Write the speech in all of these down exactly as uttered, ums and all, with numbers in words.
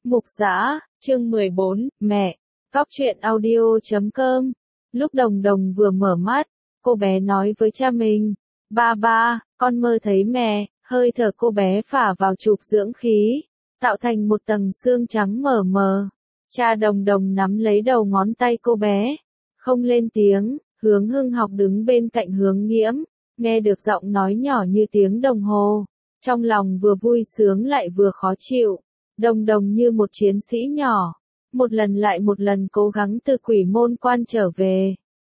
Mục Giã, chương mười bốn, mẹ, Cóc truyện audio chấm com. Lúc Đồng Đồng vừa mở mắt, cô bé nói với cha mình, ba ba, con mơ thấy mẹ, hơi thở cô bé phả vào trục dưỡng khí, tạo thành một tầng xương trắng mờ mờ. Cha Đồng Đồng nắm lấy đầu ngón tay cô bé, không lên tiếng. Hướng Hưng Học đứng bên cạnh Hướng Nghiễm, nghe được giọng nói nhỏ như tiếng đồng hồ, trong lòng vừa vui sướng lại vừa khó chịu. Đồng Đồng như một chiến sĩ nhỏ, một lần lại một lần cố gắng từ quỷ môn quan trở về.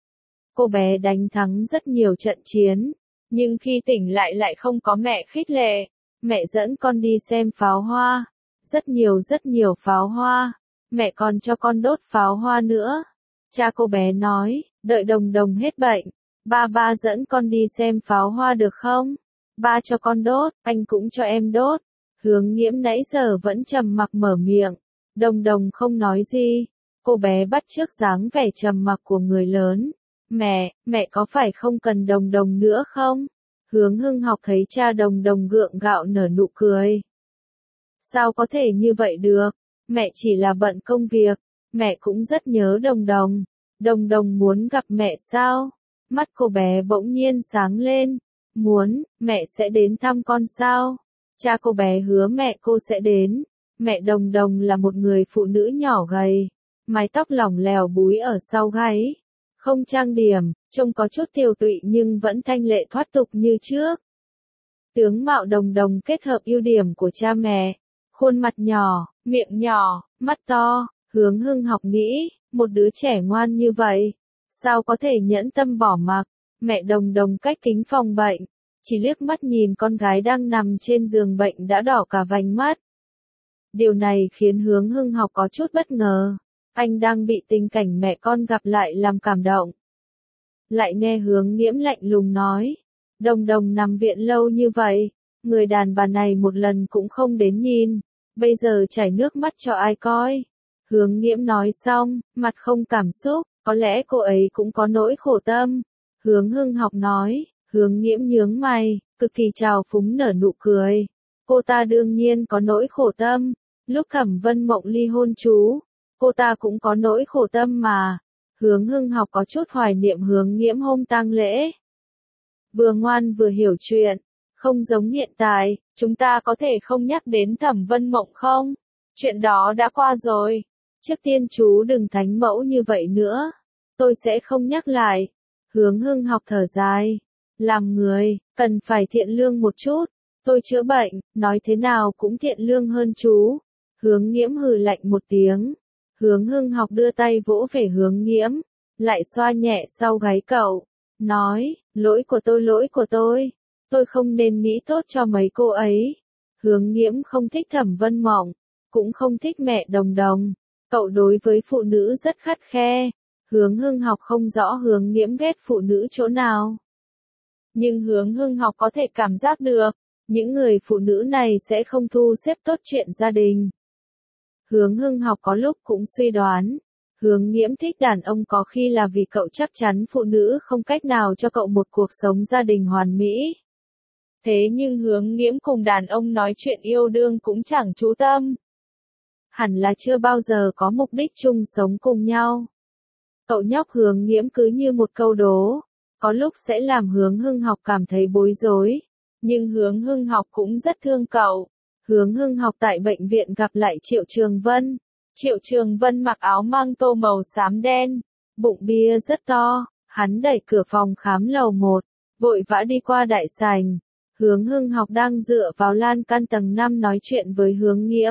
Cô bé đánh thắng rất nhiều trận chiến, nhưng khi tỉnh lại lại không có mẹ khích lệ. Mẹ dẫn con đi xem pháo hoa, rất nhiều rất nhiều pháo hoa, mẹ còn cho con đốt pháo hoa nữa. Cha cô bé nói, đợi Đồng Đồng hết bệnh, ba ba dẫn con đi xem pháo hoa được không? Ba cho con đốt, anh cũng cho em đốt. Hướng Nghiễm nãy giờ vẫn trầm mặc mở miệng, Đồng Đồng không nói gì. Cô bé bắt chước dáng vẻ trầm mặc của người lớn. Mẹ, mẹ có phải không cần Đồng Đồng nữa không? Hướng Hưng Học thấy cha Đồng Đồng gượng gạo nở nụ cười. Sao có thể như vậy được? Mẹ chỉ là bận công việc, mẹ cũng rất nhớ Đồng Đồng. Đồng Đồng muốn gặp mẹ sao? Mắt cô bé bỗng nhiên sáng lên. Muốn, mẹ sẽ đến thăm con sao? Cha cô bé hứa mẹ cô sẽ đến. Mẹ Đồng Đồng là một người phụ nữ nhỏ gầy, mái tóc lỏng lẻo búi ở sau gáy, không trang điểm, trông có chút tiều tụy nhưng vẫn thanh lệ thoát tục như trước. Tướng mạo Đồng Đồng kết hợp ưu điểm của cha mẹ, khuôn mặt nhỏ, miệng nhỏ, mắt to. Hướng Hưng Học nghĩ, một đứa trẻ ngoan như vậy, sao có thể nhẫn tâm bỏ mặc. Mẹ Đồng Đồng cách kính phòng bệnh, chỉ liếc mắt nhìn con gái đang nằm trên giường bệnh đã đỏ cả vành mắt. Điều này khiến Hướng Hưng Học có chút bất ngờ, anh đang bị tình cảnh mẹ con gặp lại làm cảm động. Lại nghe Hướng Nghiễm lạnh lùng nói, Đồng Đồng nằm viện lâu như vậy, người đàn bà này một lần cũng không đến nhìn, bây giờ chảy nước mắt cho ai coi. Hướng Nghiễm nói xong, mặt không cảm xúc, có lẽ cô ấy cũng có nỗi khổ tâm. Hướng Hưng Học nói, Hướng Nghiễm nhướng mày, cực kỳ trào phúng nở nụ cười. Cô ta đương nhiên có nỗi khổ tâm, lúc Thẩm Vân Mộng ly hôn chú, cô ta cũng có nỗi khổ tâm mà. Hướng Hưng Học có chút hoài niệm Hướng Nghiễm hôm tang lễ. Vừa ngoan vừa hiểu chuyện, không giống hiện tại, chúng ta có thể không nhắc đến Thẩm Vân Mộng không? Chuyện đó đã qua rồi. Trước tiên chú đừng thánh mẫu như vậy nữa. Tôi sẽ không nhắc lại. Hướng Hưng Học thở dài. Làm người, cần phải thiện lương một chút. Tôi chữa bệnh, nói thế nào cũng thiện lương hơn chú. Hướng Nghiễm hừ lạnh một tiếng. Hướng Hưng Học đưa tay vỗ về Hướng Nghiễm, lại xoa nhẹ sau gáy cậu. Nói, lỗi của tôi lỗi của tôi. Tôi không nên nghĩ tốt cho mấy cô ấy. Hướng Nghiễm không thích Thẩm Vân Mộng, cũng không thích mẹ Đồng Đồng. Cậu đối với phụ nữ rất khắt khe. Hướng Hưng Học không rõ Hướng Nghiễm ghét phụ nữ chỗ nào. Nhưng Hướng Hưng Học có thể cảm giác được, những người phụ nữ này sẽ không thu xếp tốt chuyện gia đình. Hướng Hưng Học có lúc cũng suy đoán, Hướng Nghiễm thích đàn ông có khi là vì cậu chắc chắn phụ nữ không cách nào cho cậu một cuộc sống gia đình hoàn mỹ. Thế nhưng Hướng Nghiễm cùng đàn ông nói chuyện yêu đương cũng chẳng chú tâm. Hẳn là chưa bao giờ có mục đích chung sống cùng nhau. Cậu nhóc Hướng Nghiễm cứ như một câu đố, có lúc sẽ làm Hướng Hưng Học cảm thấy bối rối, nhưng Hướng Hưng Học cũng rất thương cậu. Hướng Hưng Học tại bệnh viện gặp lại Triệu Trường Vân. Triệu Trường Vân mặc áo măng tô màu xám đen, bụng bia rất to, hắn đẩy cửa phòng khám lầu một, vội vã đi qua đại sảnh. Hướng Hưng Học đang dựa vào lan can tầng năm nói chuyện với Hướng Nghiễm.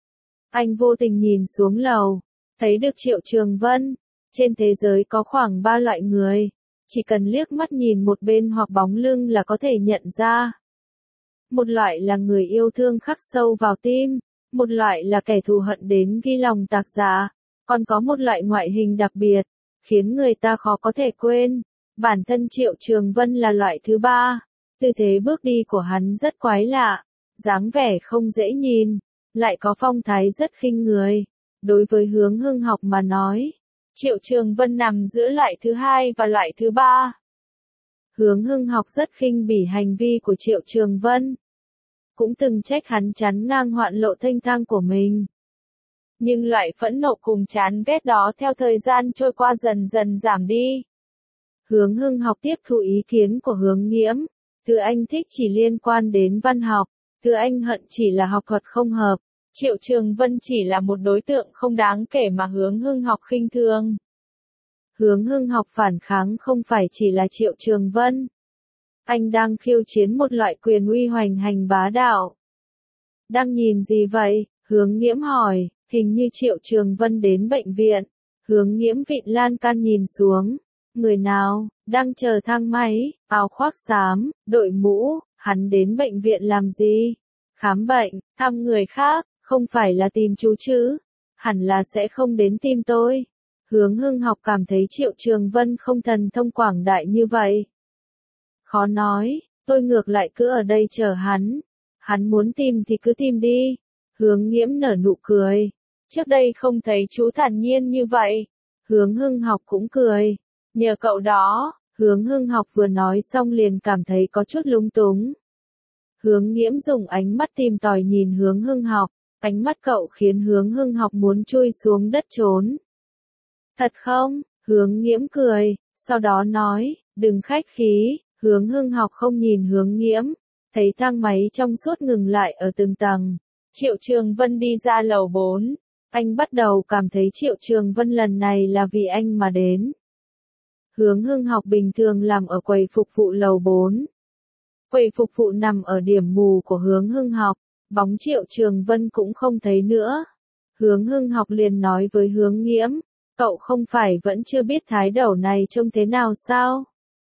Anh vô tình nhìn xuống lầu, thấy được Triệu Trường Vân. Trên thế giới có khoảng ba loại người, chỉ cần liếc mắt nhìn một bên hoặc bóng lưng là có thể nhận ra. Một loại là người yêu thương khắc sâu vào tim, một loại là kẻ thù hận đến ghi lòng tạc dạ, còn có một loại ngoại hình đặc biệt, khiến người ta khó có thể quên. Bản thân Triệu Trường Vân là loại thứ ba, tư thế bước đi của hắn rất quái lạ, dáng vẻ không dễ nhìn, lại có phong thái rất khinh người. Đối với Hướng Hưng Học mà nói, Triệu Trường Vân nằm giữa loại thứ hai và loại thứ ba. Hướng Hưng Học rất khinh bỉ hành vi của Triệu Trường Vân, cũng từng trách hắn chắn ngang hoạn lộ thanh thang của mình. Nhưng loại phẫn nộ cùng chán ghét đó theo thời gian trôi qua dần dần giảm đi. Hướng Hưng học tiếp thu ý kiến của Hướng Nghiễm. Thứ anh thích chỉ liên quan đến văn học. Thứ anh hận chỉ là học thuật không hợp. Triệu Trường Vân chỉ là một đối tượng không đáng kể mà Hướng Hưng học khinh thường. Hướng Hưng học phản kháng không phải chỉ là Triệu Trường Vân. Anh đang khiêu chiến một loại quyền uy hoành hành bá đạo. Đang nhìn gì vậy? Hướng Nghiễm hỏi, hình như Triệu Trường Vân đến bệnh viện. Hướng Nghiễm vịn lan can nhìn xuống. Người nào, đang chờ thang máy, áo khoác xám, đội mũ, hắn đến bệnh viện làm gì? Khám bệnh, thăm người khác, không phải là tìm chú chứ? Hẳn là sẽ không đến tìm tôi. Hướng Hưng học cảm thấy Triệu Trường Vân không thần thông quảng đại như vậy. Khó nói, tôi ngược lại cứ ở đây chờ hắn. Hắn muốn tìm thì cứ tìm đi. Hướng Nghiễm nở nụ cười. Trước đây không thấy chú thản nhiên như vậy. Hướng Hưng học cũng cười. Nhờ cậu đó, Hướng Hưng học vừa nói xong liền cảm thấy có chút lung túng. Hướng Nghiễm dùng ánh mắt tìm tòi nhìn Hướng Hưng học. Ánh mắt cậu khiến Hướng Hưng học muốn chui xuống đất trốn. Thật không? Hướng Nghiễm cười, sau đó nói, đừng khách khí. Hướng Hưng học không nhìn Hướng Nghiễm. Thấy thang máy trong suốt ngừng lại ở từng tầng. Triệu Trường Vân đi ra lầu bốn. Anh bắt đầu cảm thấy Triệu Trường Vân lần này là vì anh mà đến. Hướng Hưng học bình thường làm ở quầy phục vụ lầu bốn. Quầy phục vụ nằm ở điểm mù của Hướng Hưng học. Bóng Triệu Trường Vân cũng không thấy nữa. Hướng Hưng học liền nói với Hướng Nghiễm. Cậu không phải vẫn chưa biết thái đầu này trông thế nào sao?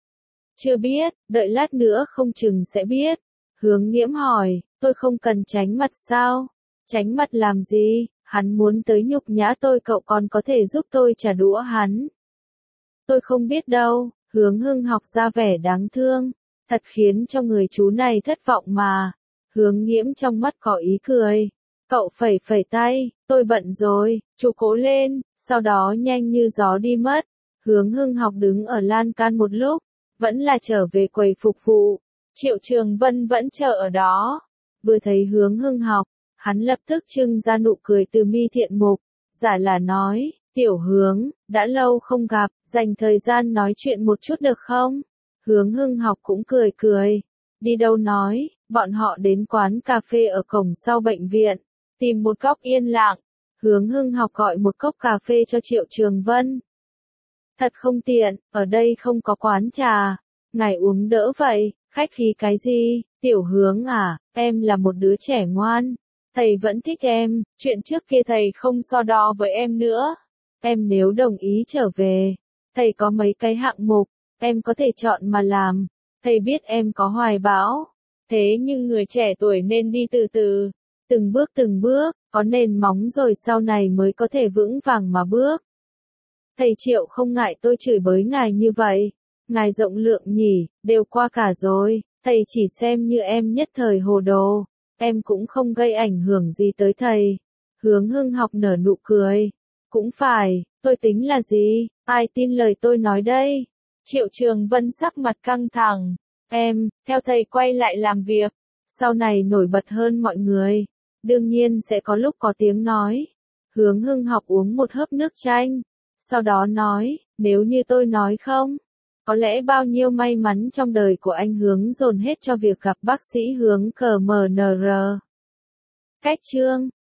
Chưa biết, đợi lát nữa không chừng sẽ biết. Hướng Nghiễm hỏi, tôi không cần tránh mặt sao? Tránh mặt làm gì? Hắn muốn tới nhục nhã tôi, cậu còn có thể giúp tôi trả đũa hắn. Tôi không biết đâu. Hướng Hưng học ra vẻ đáng thương. Thật khiến cho người chú này thất vọng mà. Hướng Nghiễm trong mắt có ý cười. Cậu phẩy phẩy tay, tôi bận rồi, chú cố lên, sau đó nhanh như gió đi mất. Hướng Hưng học đứng ở lan can một lúc, vẫn là trở về quầy phục vụ. Triệu Trường Vân vẫn chờ ở đó. Vừa thấy Hướng Hưng học, hắn lập tức trưng ra nụ cười từ mi thiện mục. Giả là nói, tiểu Hướng, đã lâu không gặp, dành thời gian nói chuyện một chút được không? Hướng Hưng học cũng cười cười. Đi đâu nói, bọn họ đến quán cà phê ở cổng sau bệnh viện. Tìm một góc yên lặng. Hướng Hưng học gọi một cốc cà phê cho Triệu Trường Vân. Thật không tiện, ở đây không có quán trà. Ngài uống đỡ vậy, khách khí cái gì? Tiểu Hướng à, em là một đứa trẻ ngoan. Thầy vẫn thích em, chuyện trước kia thầy không so đo với em nữa. Em nếu đồng ý trở về, thầy có mấy cái hạng mục, em có thể chọn mà làm. Thầy biết em có hoài bão. Thế nhưng người trẻ tuổi nên đi từ từ. Từng bước từng bước, có nền móng rồi sau này mới có thể vững vàng mà bước. Thầy Triệu không ngại tôi chửi bới ngài như vậy. Ngài rộng lượng nhỉ, đều qua cả rồi. Thầy chỉ xem như em nhất thời hồ đồ. Em cũng không gây ảnh hưởng gì tới thầy. Hướng Hưng học nở nụ cười. Cũng phải, tôi tính là gì, ai tin lời tôi nói đây? Triệu Trường Vân sắc mặt căng thẳng. Em, theo thầy quay lại làm việc. Sau này nổi bật hơn mọi người. Đương nhiên sẽ có lúc có tiếng nói. Hướng Hưng học uống một hớp nước chanh. Sau đó nói, nếu như tôi nói không, có lẽ bao nhiêu may mắn trong đời của anh Hướng dồn hết cho việc gặp bác sĩ Hướng cờ mờ nờ rờ. Cách chương